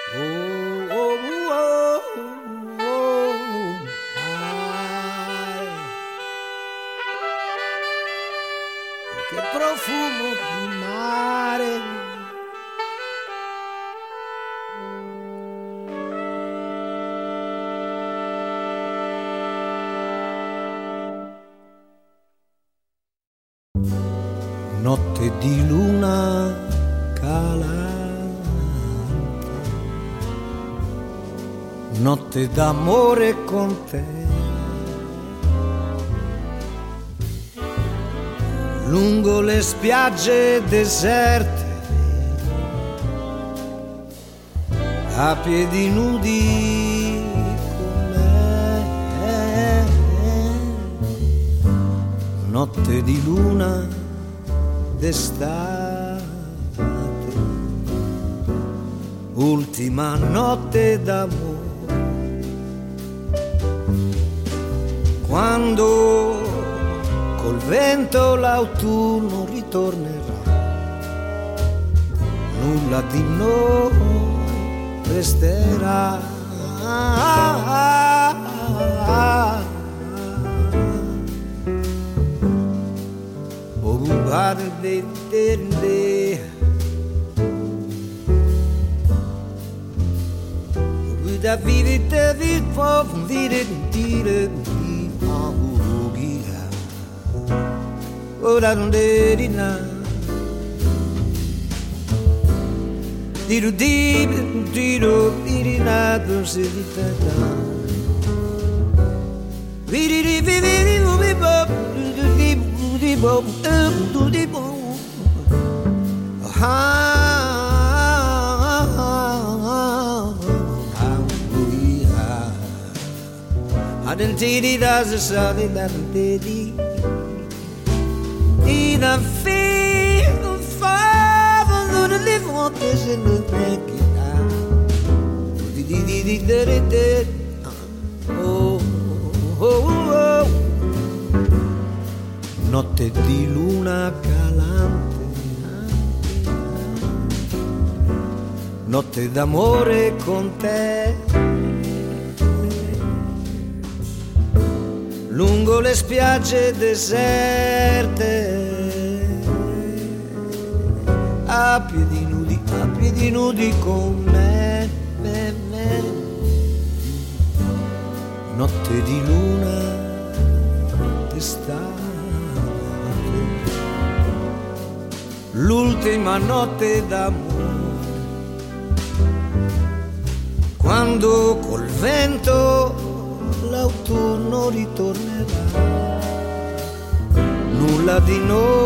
Oh, oh, oh, oh, che profumo di mare. Notte di luna calante, notte d'amore con te, lungo le spiagge deserte, a piedi nudi con me, notte di luna d'estate, ultima notte d'amore, quando col vento l'autunno ritornerà, nulla di noi resterà. Da vivi te vi po vire dire di augia ora non devi na diru dirina tu se di tata viri viri vi bo di bo di bo Adentidi das sali da dedi ina fi fa non le volte se non pecchia di de oh oh notte di luna calante, notte d'amore con te, lungo le spiagge deserte, a piedi nudi con me, notte di luna d'estate, l'ultima notte d'amore, quando col vento l'autunno ritornerà, nulla di noi